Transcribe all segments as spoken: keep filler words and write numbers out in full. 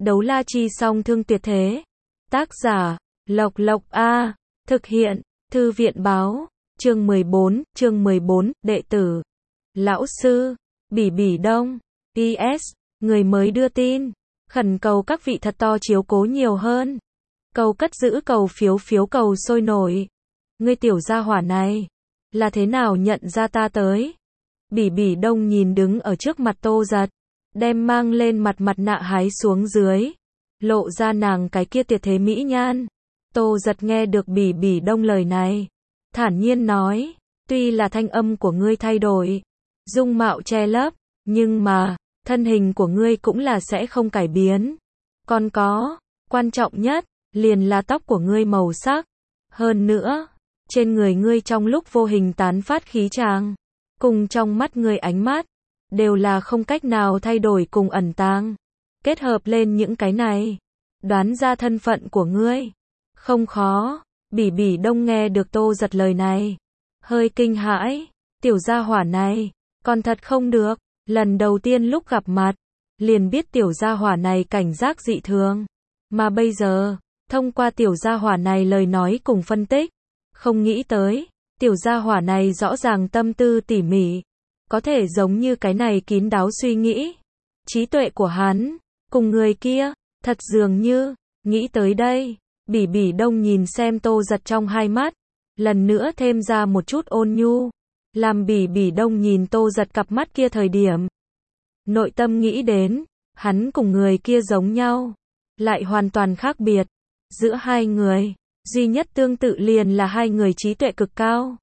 Đấu la chi song thương tuyệt thế. Tác giả, Lộc Lộc A. Thực hiện, Thư viện báo. Chương mười bốn, chương mười bốn, đệ tử. Lão sư, Bỉ Bỉ Đông. pê ét, người mới đưa tin. Khẩn cầu các vị thật to chiếu cố nhiều hơn. Cầu cất giữ cầu phiếu phiếu cầu sôi nổi. Ngươi tiểu gia hỏa này, là thế nào nhận ra ta tới? Bỉ Bỉ Đông nhìn đứng ở trước mặt Tô Giật, đem mang lên mặt mặt nạ hái xuống dưới, lộ ra nàng cái kia tuyệt thế mỹ nhan. Tô Giật nghe được Bỉ Bỉ Đông lời này, thản nhiên nói, tuy là thanh âm của ngươi thay đổi, dung mạo che lấp, nhưng mà, thân hình của ngươi cũng là sẽ không cải biến. Còn có, quan trọng nhất, liền là tóc của ngươi màu sắc. Hơn nữa, trên người ngươi trong lúc vô hình tán phát khí tràng, cùng trong mắt ngươi ánh mắt, đều là không cách nào thay đổi cùng ẩn tàng. Kết hợp lên những cái này, đoán ra thân phận của ngươi, không khó. Bỉ Bỉ Đông nghe được Tô Giật lời này, hơi kinh hãi, tiểu gia hỏa này, còn thật không được, lần đầu tiên lúc gặp mặt, liền biết tiểu gia hỏa này cảnh giác dị thường, mà bây giờ, thông qua tiểu gia hỏa này lời nói cùng phân tích, không nghĩ tới, tiểu gia hỏa này rõ ràng tâm tư tỉ mỉ, có thể giống như cái này kín đáo suy nghĩ. Trí tuệ của hắn, cùng người kia, thật dường như, nghĩ tới đây, Bỉ Bỉ Đông nhìn xem Tô Giật trong hai mắt, lần nữa thêm ra một chút ôn nhu, làm Bỉ Bỉ Đông nhìn Tô Giật cặp mắt kia thời điểm. Nội tâm nghĩ đến, hắn cùng người kia giống nhau, lại hoàn toàn khác biệt. Giữa hai người, duy nhất tương tự liền là hai người trí tuệ cực cao.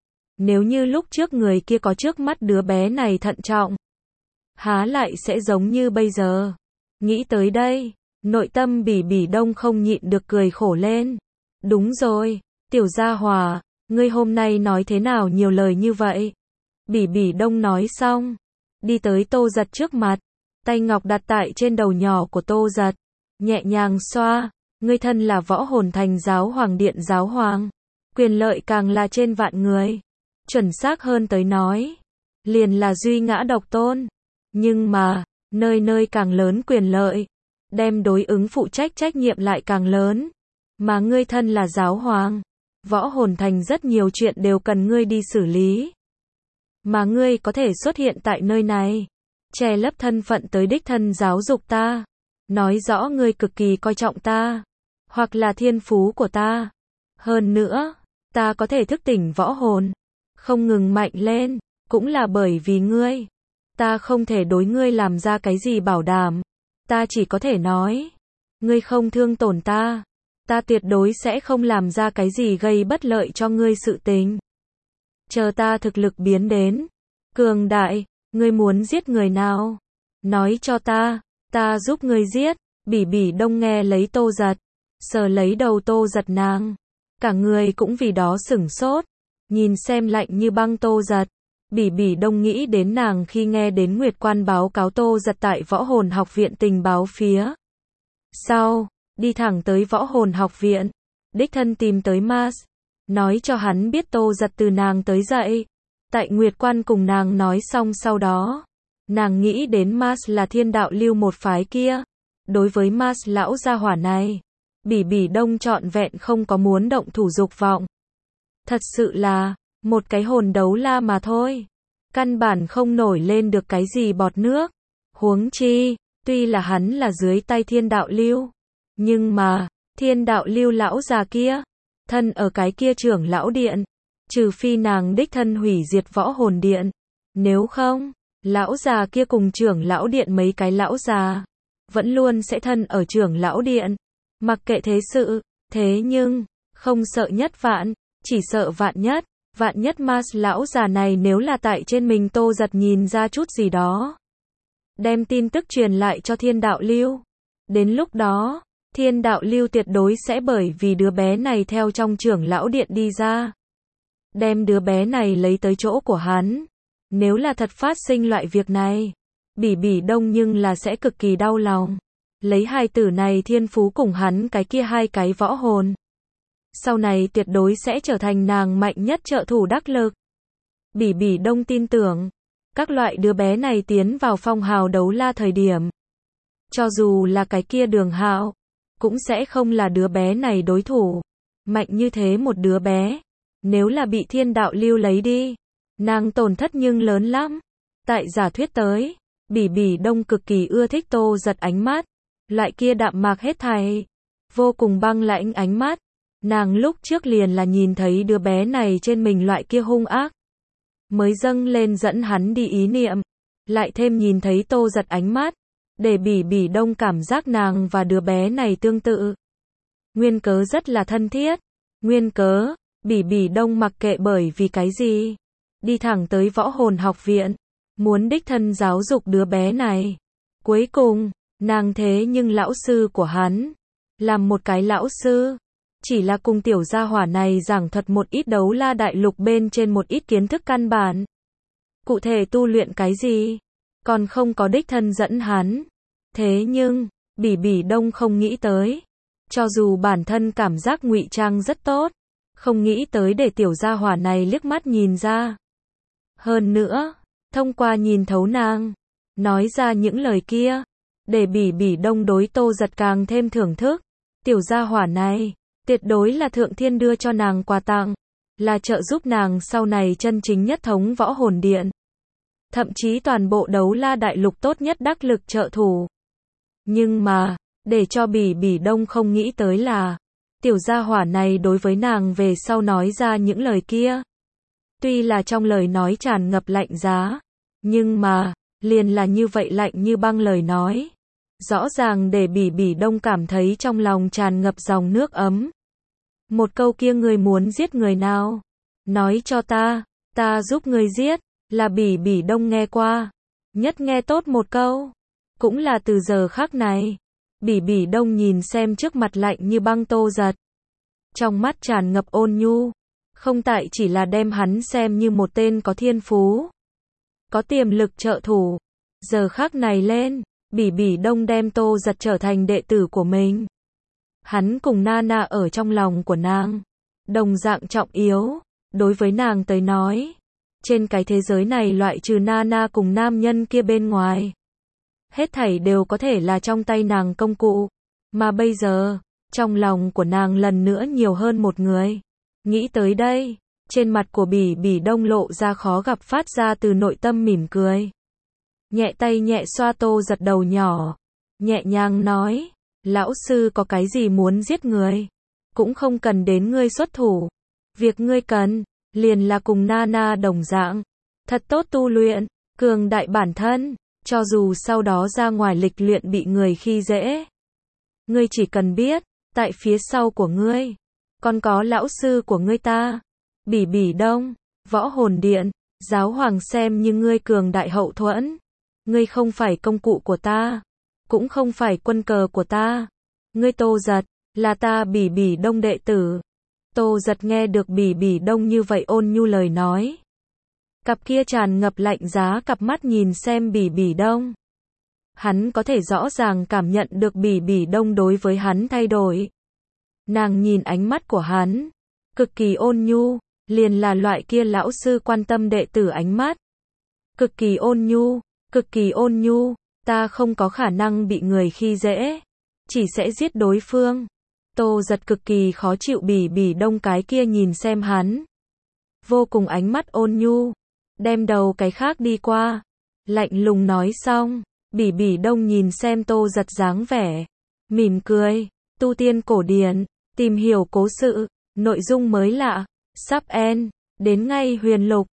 Nếu như lúc trước người kia có trước mắt đứa bé này thận trọng, há lại sẽ giống như bây giờ. Nghĩ tới đây, nội tâm Bỉ Bỉ Đông không nhịn được cười khổ lên. Đúng rồi, tiểu gia hỏa, ngươi hôm nay nói thế nào nhiều lời như vậy? Bỉ Bỉ Đông nói xong, đi tới Tô Giật trước mặt, tay ngọc đặt tại trên đầu nhỏ của Tô Giật, nhẹ nhàng xoa. Ngươi thân là Võ Hồn Thành Giáo Hoàng Điện giáo hoàng, quyền lợi càng là trên vạn người. Chuẩn xác hơn tới nói, liền là duy ngã độc tôn. Nhưng mà, nơi nơi càng lớn quyền lợi, đem đối ứng phụ trách trách nhiệm lại càng lớn. Mà ngươi thân là giáo hoàng, Võ Hồn Thành rất nhiều chuyện đều cần ngươi đi xử lý. Mà ngươi có thể xuất hiện tại nơi này, che lấp thân phận tới đích thân giáo dục ta, nói rõ ngươi cực kỳ coi trọng ta, hoặc là thiên phú của ta. Hơn nữa, ta có thể thức tỉnh võ hồn, không ngừng mạnh lên, cũng là bởi vì ngươi. Ta không thể đối ngươi làm ra cái gì bảo đảm, ta chỉ có thể nói, ngươi không thương tổn ta, ta tuyệt đối sẽ không làm ra cái gì gây bất lợi cho ngươi sự tình. Chờ ta thực lực biến đến cường đại, ngươi muốn giết người nào? Nói cho ta, ta giúp ngươi giết. Bỉ Bỉ Đông nghe lấy Tô Giật, sờ lấy đầu Tô Giật nàng, cả người cũng vì đó sửng sốt, nhìn xem lạnh như băng Tô Giật. Bỉ Bỉ Đông nghĩ đến nàng khi nghe đến Nguyệt Quan báo cáo Tô Giật tại Võ Hồn Học Viện tình báo phía sau, đi thẳng tới Võ Hồn Học Viện, đích thân tìm tới Mars, nói cho hắn biết Tô Giật từ nàng tới dậy. Tại Nguyệt Quan cùng nàng nói xong sau đó, nàng nghĩ đến Mars là thiên đạo lưu một phái kia. Đối với Mars lão gia hỏa này, Bỉ Bỉ Đông trọn vẹn không có muốn động thủ dục vọng. Thật sự là, một cái hồn đấu la mà thôi. Căn bản không nổi lên được cái gì bọt nước. Huống chi, tuy là hắn là dưới tay thiên đạo lưu, nhưng mà, thiên đạo lưu lão già kia, thân ở cái kia trưởng lão điện, trừ phi nàng đích thân hủy diệt võ hồn điện. Nếu không, lão già kia cùng trưởng lão điện mấy cái lão già, vẫn luôn sẽ thân ở trưởng lão điện, mặc kệ thế sự. Thế nhưng, không sợ nhất vạn, chỉ sợ vạn nhất. Vạn nhất Mars lão già này nếu là tại trên mình Tô Giật nhìn ra chút gì đó, đem tin tức truyền lại cho thiên đạo lưu. Đến lúc đó, thiên đạo lưu tuyệt đối sẽ bởi vì đứa bé này theo trong trưởng lão điện đi ra, đem đứa bé này lấy tới chỗ của hắn. Nếu là thật phát sinh loại việc này, Bỉ Bỉ Đông nhưng là sẽ cực kỳ đau lòng. Lấy hai tử này thiên phú cùng hắn cái kia hai cái võ hồn, sau này tuyệt đối sẽ trở thành nàng mạnh nhất trợ thủ đắc lực. Bỉ Bỉ Đông tin tưởng, các loại đứa bé này tiến vào phong hào đấu la thời điểm, Cho dù là cái kia Đường Hạo, cũng sẽ không là đứa bé này đối thủ. Mạnh như thế một đứa bé, nếu là bị thiên đạo lưu lấy đi, nàng tổn thất nhưng lớn lắm. Tại giả thuyết tới, Bỉ Bỉ Đông cực kỳ ưa thích Tô Giật ánh mắt, loại kia đạm mạc hết thảy, vô cùng băng lãnh ánh mắt. Nàng lúc trước liền là nhìn thấy đứa bé này trên mình loại kia hung ác, mới dâng lên dẫn hắn đi ý niệm, lại thêm nhìn thấy Tô Giật ánh mắt, để Bỉ Bỉ Đông cảm giác nàng và đứa bé này tương tự. Nguyên cớ rất là thân thiết, nguyên cớ, Bỉ Bỉ Đông mặc kệ bởi vì cái gì, đi thẳng tới Võ Hồn Học viện, muốn đích thân giáo dục đứa bé này. Cuối cùng, nàng thế nhưng lão sư của hắn, làm một cái lão sư, chỉ là cùng tiểu gia hỏa này giảng thuật một ít Đấu La Đại Lục bên trên một ít kiến thức căn bản. Cụ thể tu luyện cái gì, còn không có đích thân dẫn hắn. Thế nhưng, Bỉ Bỉ Đông không nghĩ tới, cho dù bản thân cảm giác ngụy trang rất tốt, không nghĩ tới để tiểu gia hỏa này liếc mắt nhìn ra. Hơn nữa, thông qua nhìn thấu nàng, nói ra những lời kia, để Bỉ Bỉ Đông đối Tô Giật càng thêm thưởng thức. Tiểu gia hỏa này, tuyệt đối là thượng thiên đưa cho nàng quà tặng, là trợ giúp nàng sau này chân chính nhất thống Võ Hồn Điện. Thậm chí toàn bộ Đấu La Đại Lục tốt nhất đắc lực trợ thủ. Nhưng mà, để cho Bỉ Bỉ Đông không nghĩ tới là, tiểu gia hỏa này đối với nàng về sau nói ra những lời kia. Tuy là trong lời nói tràn ngập lạnh giá, nhưng mà, liền là như vậy lạnh như băng lời nói. Rõ ràng để Bỉ Bỉ Đông cảm thấy trong lòng tràn ngập dòng nước ấm. Một câu kia ngươi muốn giết người nào? Nói cho ta, ta giúp ngươi giết, là Bỉ Bỉ Đông nghe qua. Nhất nghe tốt một câu. Cũng là từ giờ khắc này, Bỉ Bỉ Đông nhìn xem trước mặt lạnh như băng Tô Giật. Trong mắt tràn ngập ôn nhu, không tại chỉ là đem hắn xem như một tên có thiên phú, có tiềm lực trợ thủ. Giờ khắc này lên, Bỉ Bỉ Đông đem Tô Giật trở thành đệ tử của mình. Hắn cùng Nana ở trong lòng của nàng, đồng dạng trọng yếu. Đối với nàng tới nói, trên cái thế giới này loại trừ Nana cùng nam nhân kia bên ngoài, hết thảy đều có thể là trong tay nàng công cụ. Mà bây giờ, trong lòng của nàng lần nữa nhiều hơn một người. Nghĩ tới đây, trên mặt của Bỉ Bỉ Đông lộ ra khó gặp phát ra từ nội tâm mỉm cười. Nhẹ tay nhẹ xoa Tô Giật đầu nhỏ, nhẹ nhàng nói, lão sư có cái gì muốn giết người, cũng không cần đến ngươi xuất thủ. Việc ngươi cần, liền là cùng Nana đồng dạng, thật tốt tu luyện, cường đại bản thân, cho dù sau đó ra ngoài lịch luyện bị người khi dễ. Ngươi chỉ cần biết, tại phía sau của ngươi, còn có lão sư của ngươi ta, Bỉ Bỉ Đông, Võ Hồn Điện, giáo hoàng xem như ngươi cường đại hậu thuẫn. Ngươi không phải công cụ của ta, cũng không phải quân cờ của ta. Ngươi Tô Giật, là ta Bỉ Bỉ Đông đệ tử. Tô Giật nghe được Bỉ Bỉ Đông như vậy ôn nhu lời nói, cặp kia tràn ngập lạnh giá cặp mắt nhìn xem Bỉ Bỉ Đông. Hắn có thể rõ ràng cảm nhận được Bỉ Bỉ Đông đối với hắn thay đổi. Nàng nhìn ánh mắt của hắn, cực kỳ ôn nhu, liền là loại kia lão sư quan tâm đệ tử ánh mắt. Cực kỳ ôn nhu, cực kỳ ôn nhu, ta không có khả năng bị người khi dễ, chỉ sẽ giết đối phương. Tô Giật cực kỳ khó chịu Bỉ Bỉ Đông cái kia nhìn xem hắn, vô cùng ánh mắt ôn nhu, đem đầu cái khác đi qua, lạnh lùng nói xong, Bỉ Bỉ Đông nhìn xem Tô Giật dáng vẻ, mỉm cười, tu tiên cổ điển, tìm hiểu cố sự, nội dung mới lạ, sắp end, đến ngay huyền lục.